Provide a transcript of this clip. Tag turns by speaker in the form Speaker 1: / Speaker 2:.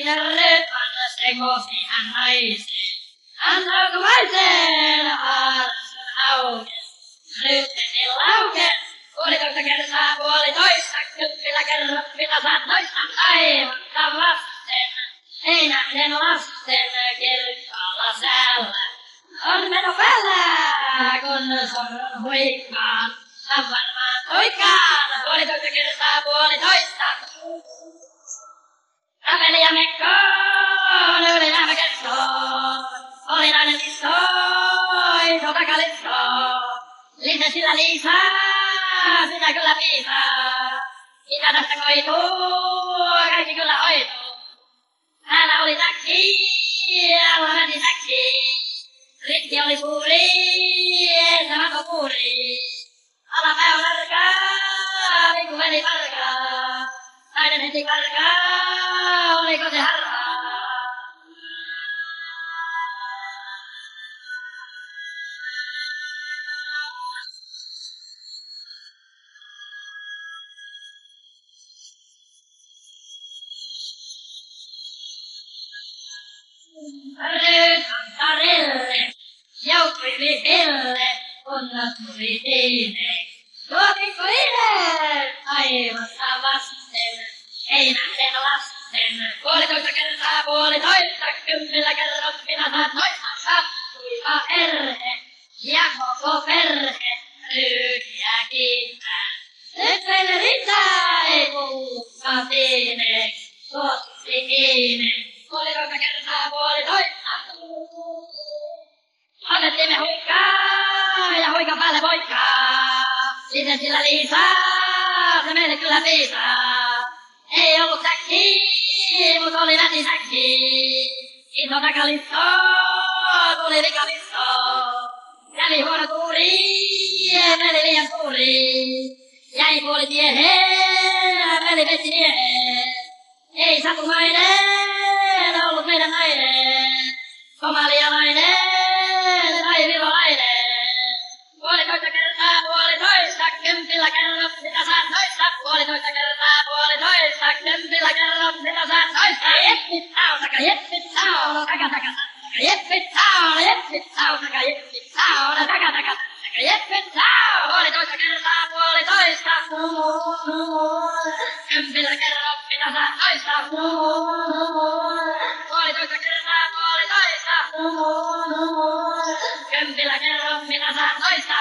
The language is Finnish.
Speaker 1: Kerrepan se koski hän naisen. Hän alkuvaisen haarassa aukes. Nyt se laukes. 1,5 kertaa 1,5. Kympillä kerrot mitä saat noista aivan vasten. Ei nähden lasten kirkkaalla säällä. On meno päällä, kun sorron huikkaan. Hän varmaan toikkaan. 1,5 kertaa 1,5. Käveli ja mekkoon, yli lämmäkessoon. Oli nainen istoi, sotakalissoo. Liisa sillä Liisaa, sitä kyllä piisaa. Mitä tästä koituu, kaikki kyllä hoituu. Täällä oli taksi, alla meni taksi. Rikki oli suuri, eestämätön kuuri. Alapää on arkaa, niin kuin veli parkaa. Nainen heti karkaa, oliko se harhaa? Nyt on tarille, joukkui Ville, kun tuli tiineeksi. Tuotikko Ine, aivasta vasten, ei nähden lasten. 1,5 kertaa 1,5, kympillä kerrot minä saat noista. Sattuipa erhe, ja koko perhe ryykiä kiittää. Nyt meille riittää, ei kuulukaan tiineeksi, suostutti kiinni. 1,5 kertaa 1,5. Annettiin me huikkaa ja huikan päälle voikkaa. Sitten sillä Liisaa, se meille kyllä piisaa. Ei ollut säkki, mut oli vätisäkki. Iso takalisto, tuli vikalisto. Kävi huono tuuri, meni liian suuri. Jäi puoli tieheen, meni vesi mieheen. Ei satumainen, ollut meidän nainen. Somalialainen, tai virolainen. 1,5 kertaa 1,5, kympillä kerrot mitä saat noista. 1,5 kertaa 1,5, kympillä kerrot mitä saat noista. Jeppitsau, saka jeppitsau, taka taka taka jeppitsau, jeppitsau, saka jeppitsau, taka taka taka jeppitsau. 1,5 kertaa 1,5, kympillä kerrot mitä saat noista. 1,5 kertaa 1,5, kympillä kerrot mitä saat noista.